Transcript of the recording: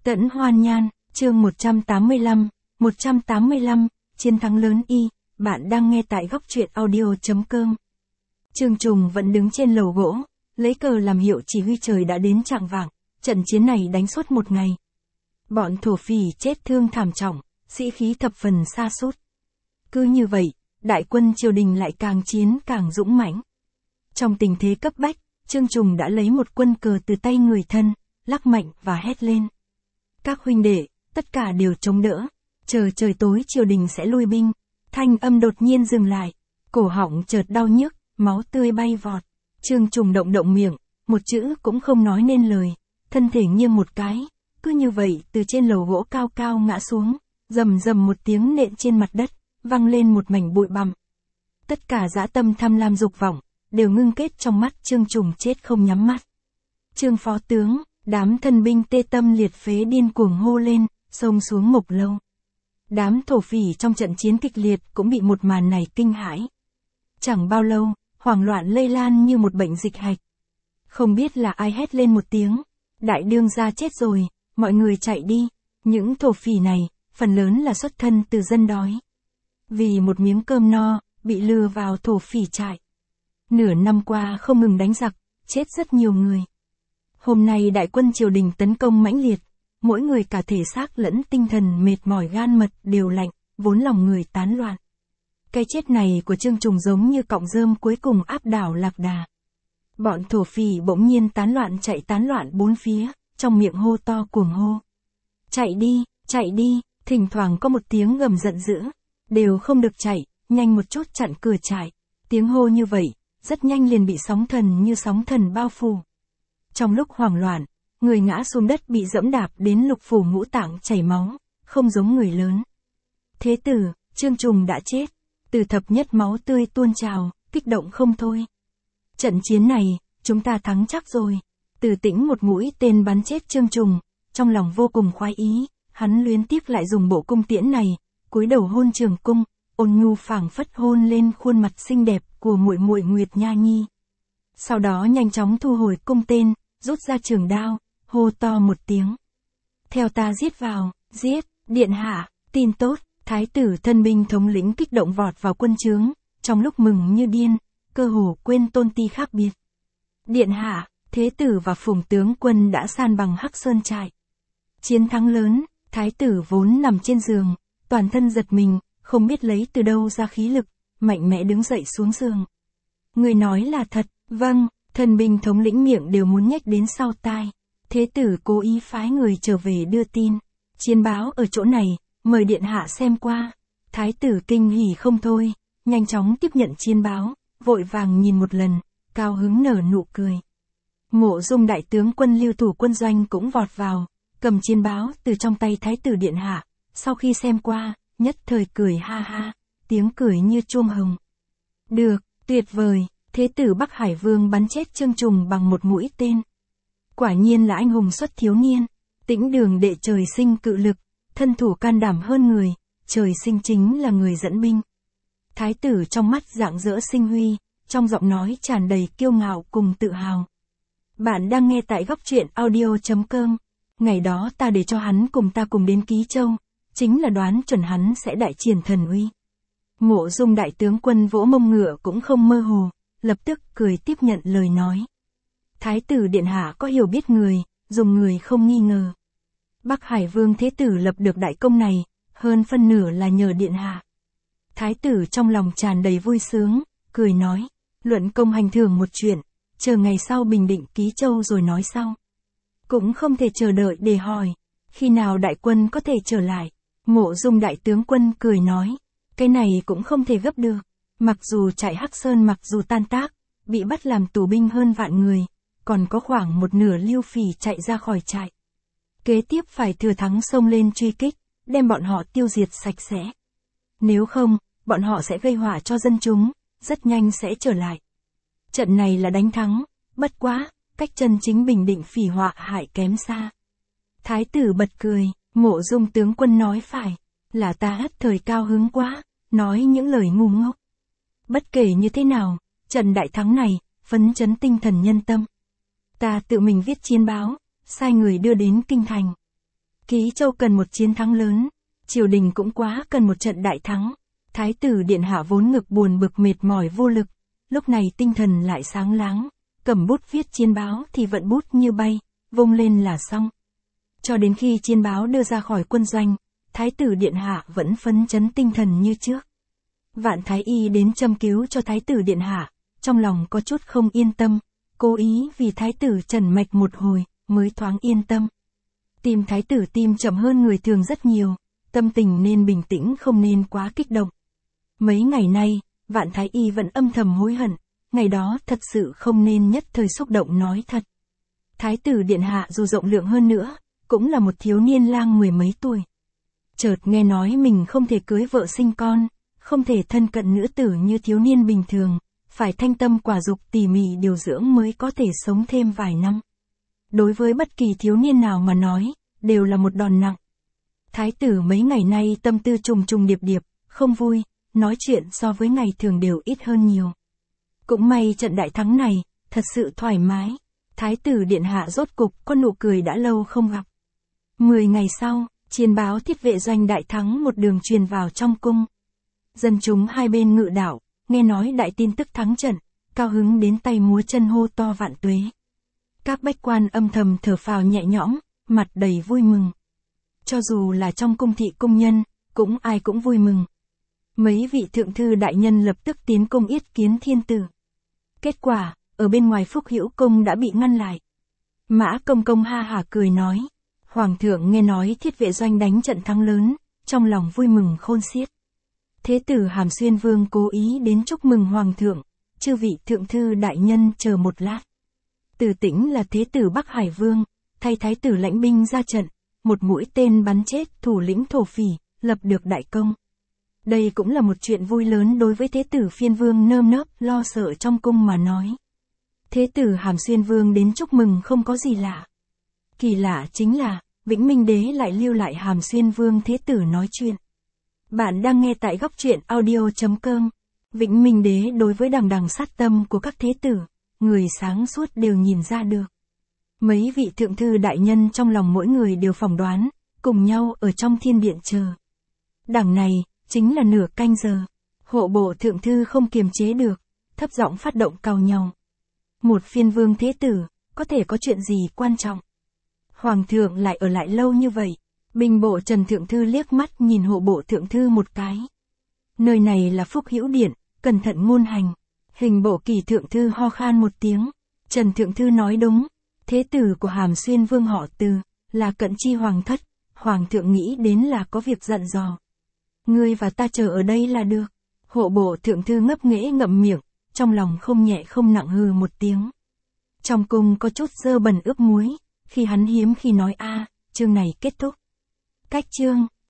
Tẫn Hoan Nhan, chương 185, chiến thắng lớn y, bạn đang nghe tại góc truyện audio.com. Trương Trùng vẫn đứng trên lầu gỗ, lấy cờ làm hiệu chỉ huy trời đã đến chạng vạng, trận chiến này đánh suốt một ngày. Bọn thổ phỉ chết thương thảm trọng, sĩ khí thập phần sa sút. Cứ như vậy, đại quân triều đình lại càng chiến càng dũng mãnh. Trong tình thế cấp bách, Trương Trùng đã lấy một quân cờ từ tay người thân, lắc mạnh và hét lên. Các huynh đệ, tất cả đều chống đỡ, chờ trời tối triều đình sẽ lui binh. Thanh âm đột nhiên dừng lại, cổ họng chợt đau nhức, máu tươi bay vọt. Trương Trùng động miệng, một chữ cũng không nói nên lời, thân thể nghiêng một cái, cứ như vậy từ trên lầu gỗ cao cao ngã xuống, rầm rầm một tiếng nện trên mặt đất, vang lên một mảnh bụi bặm. Tất cả dã tâm tham lam dục vọng đều ngưng kết trong mắt Trương Trùng chết không nhắm mắt. Trương phó tướng, đám thân binh tê tâm liệt phế điên cuồng hô lên, xông xuống Mộc Lâu. Đám thổ phỉ trong trận chiến kịch liệt cũng bị một màn này kinh hãi. Chẳng bao lâu, hoảng loạn lây lan như một bệnh dịch hạch. Không biết là ai hét lên một tiếng, đại đương gia chết rồi, mọi người chạy đi. Những thổ phỉ này, phần lớn là xuất thân từ dân đói. Vì một miếng cơm no, bị lừa vào thổ phỉ trại. Nửa năm qua không ngừng đánh giặc, chết rất nhiều người. Hôm nay đại quân triều đình tấn công mãnh liệt, mỗi người cả thể xác lẫn tinh thần mệt mỏi gan mật đều lạnh, vốn lòng người tán loạn. Cái chết này của Trương Trùng giống như cọng rơm cuối cùng áp đảo Lạc Đà. Bọn thổ phỉ bỗng nhiên tán loạn bốn phía, trong miệng hô to cuồng hô. Chạy đi, thỉnh thoảng có một tiếng gầm giận dữ, đều không được chạy, nhanh một chút chặn cửa trại. Tiếng hô như vậy, rất nhanh liền bị sóng thần bao phủ. Trong lúc hoảng loạn, người ngã xuống đất bị dẫm đạp đến lục phủ ngũ tạng chảy máu, không giống người lớn. Thế tử, Trương Trùng đã chết, Từ Thập Nhất máu tươi tuôn trào, kích động không thôi. Trận chiến này, chúng ta thắng chắc rồi. Từ Tĩnh một mũi tên bắn chết Trương Trùng, trong lòng vô cùng khoái ý, hắn luyến tiếc lại dùng bộ cung tiễn này, cúi đầu hôn Trường Cung, ôn nhu phảng phất hôn lên khuôn mặt xinh đẹp của muội muội Nguyệt Nha Nhi. Sau đó nhanh chóng thu hồi cung tên, rút ra trường đao, hô to một tiếng. Theo ta giết vào, giết, điện hạ, tin tốt. Thái tử thân binh thống lĩnh kích động vọt vào quân trướng, trong lúc mừng như điên, cơ hồ quên tôn ti khác biệt. Điện hạ, thế tử và phùng tướng quân đã san bằng Hắc Sơn trại. Chiến thắng lớn, thái tử vốn nằm trên giường, toàn thân giật mình, không biết lấy từ đâu ra khí lực, mạnh mẽ đứng dậy xuống giường. Người nói là thật, vâng, thân binh thống lĩnh miệng đều muốn nhếch đến sau tai. Thế tử cố ý phái người trở về đưa tin. Chiến báo ở chỗ này, mời điện hạ xem qua. Thái tử kinh hỉ không thôi, nhanh chóng tiếp nhận chiến báo, vội vàng nhìn một lần, cao hứng nở nụ cười. Mộ Dung đại tướng quân lưu thủ quân doanh cũng vọt vào, cầm chiến báo từ trong tay thái tử điện hạ, sau khi xem qua, nhất thời cười ha ha, tiếng cười như chuông hồng. Được, tuyệt vời, thế tử Bắc Hải Vương bắn chết Trương Trùng bằng một mũi tên. Quả nhiên là anh hùng xuất thiếu niên, Tĩnh Đường đệ trời sinh cự lực, thân thủ can đảm hơn người, trời sinh chính là người dẫn binh. Thái tử trong mắt rạng rỡ sinh huy, trong giọng nói tràn đầy kiêu ngạo cùng tự hào. Bạn đang nghe tại góc truyện audio.com. Ngày đó ta để cho hắn cùng ta cùng đến Ký Châu, chính là đoán chuẩn hắn sẽ đại triển thần uy. Mộ Dung đại tướng quân vỗ mông ngựa cũng không mơ hồ, lập tức cười tiếp nhận lời nói. Thái tử điện hạ có hiểu biết người, dùng người không nghi ngờ. Bắc Hải Vương thế tử lập được đại công này, hơn phân nửa là nhờ điện hạ. Thái tử trong lòng tràn đầy vui sướng, cười nói, luận công hành thưởng một chuyện, chờ ngày sau bình định Ký Châu rồi nói sau. Cũng không thể chờ đợi để hỏi, khi nào đại quân có thể trở lại. Mộ Dung đại tướng quân cười nói, cái này cũng không thể gấp được. Mặc dù trại Hắc Sơn mặc dù tan tác, bị bắt làm tù binh hơn vạn người, còn có khoảng một nửa lưu phỉ chạy ra khỏi trại. Kế tiếp phải thừa thắng xông lên truy kích, đem bọn họ tiêu diệt sạch sẽ. Nếu không, bọn họ sẽ gây họa cho dân chúng, rất nhanh sẽ trở lại. Trận này là đánh thắng, bất quá, cách chân chính bình định phỉ họa hại kém xa. Thái tử bật cười, Mộ Dung tướng quân nói phải, là ta hất thời cao hứng quá, nói những lời ngu ngốc. Bất kể như thế nào, trận đại thắng này, phấn chấn tinh thần nhân tâm. Ta tự mình viết chiến báo, sai người đưa đến kinh thành. Ký Châu cần một chiến thắng lớn, triều đình cũng quá cần một trận đại thắng. Thái tử điện hạ vốn ngực buồn bực mệt mỏi vô lực, lúc này tinh thần lại sáng láng, cầm bút viết chiến báo thì vận bút như bay, vung lên là xong. Cho đến khi chiến báo đưa ra khỏi quân doanh, Thái tử điện hạ vẫn phấn chấn tinh thần như trước. Vạn Thái Y đến châm cứu cho Thái tử điện hạ, trong lòng có chút không yên tâm, cố ý vì Thái tử trần mạch một hồi, mới thoáng yên tâm. Tim Thái tử tim chậm hơn người thường rất nhiều, tâm tình nên bình tĩnh không nên quá kích động. Mấy ngày nay, Vạn Thái Y vẫn âm thầm hối hận, ngày đó thật sự không nên nhất thời xúc động nói thật. Thái tử điện hạ dù rộng lượng hơn nữa, cũng là một thiếu niên lang mười mấy tuổi. Chợt nghe nói mình không thể cưới vợ sinh con, không thể thân cận nữ tử như thiếu niên bình thường, phải thanh tâm quả dục tỉ mỉ điều dưỡng mới có thể sống thêm vài năm. Đối với bất kỳ thiếu niên nào mà nói, đều là một đòn nặng. Thái tử mấy ngày nay tâm tư trùng trùng điệp điệp, không vui, nói chuyện so với ngày thường đều ít hơn nhiều. Cũng may trận đại thắng này, thật sự thoải mái. Thái tử điện hạ rốt cục có nụ cười đã lâu không gặp. 10 ngày sau, chiến báo Thiết Vệ doanh đại thắng một đường truyền vào trong cung. Dân chúng hai bên ngự đạo, nghe nói đại tin tức thắng trận, cao hứng đến tay múa chân hô to vạn tuế. Các bách quan âm thầm thở phào nhẹ nhõm, mặt đầy vui mừng. Cho dù là trong cung thị cung nhân, cũng ai cũng vui mừng. Mấy vị thượng thư đại nhân lập tức tiến cung yết kiến thiên tử. Kết quả, ở bên ngoài Phúc Hữu cung đã bị ngăn lại. Mã Công Công ha hả cười nói, Hoàng thượng nghe nói Thiết Vệ doanh đánh trận thắng lớn, trong lòng vui mừng khôn xiết. Thế tử Hàm Xuyên Vương cố ý đến chúc mừng Hoàng thượng, chư vị thượng thư đại nhân chờ một lát. Từ Tĩnh là thế tử Bắc Hải Vương, thay thái tử lãnh binh ra trận, một mũi tên bắn chết thủ lĩnh thổ phỉ, lập được đại công. Đây cũng là một chuyện vui lớn đối với thế tử Phiên Vương nơm nớp lo sợ trong cung mà nói. Thế tử Hàm Xuyên Vương đến chúc mừng không có gì lạ. Kỳ lạ chính là, Vĩnh Minh Đế lại lưu lại Hàm Xuyên Vương thế tử nói chuyện. Bạn đang nghe tại góc truyện audio.com. Vĩnh Minh Đế đối với đằng đằng sát tâm của các thế tử, người sáng suốt đều nhìn ra được. Mấy vị thượng thư đại nhân trong lòng mỗi người đều phỏng đoán, cùng nhau ở trong thiên điện chờ. Đằng này, chính là nửa canh giờ. Hộ bộ thượng thư không kiềm chế được, thấp giọng phát động càu nhau. Một Phiên Vương thế tử, có thể có chuyện gì quan trọng? Hoàng thượng lại ở lại lâu như vậy. Binh bộ Trần thượng thư liếc mắt nhìn hộ bộ thượng thư một cái. Nơi này là Phúc Hữu điện, cẩn thận ngôn hành. Hình bộ Kỳ thượng thư ho khan một tiếng. Trần thượng thư nói đúng, thế tử của Hàm Xuyên Vương họ Từ, là cận chi hoàng thất, hoàng thượng nghĩ đến là có việc dặn dò. Ngươi và ta chờ ở đây là được. Hộ bộ thượng thư ngấp nghễ ngậm miệng, trong lòng không nhẹ không nặng hừ một tiếng. Trong cung có chút dơ bẩn ướp muối, khi hắn hiếm khi nói chương này kết thúc. Cách chương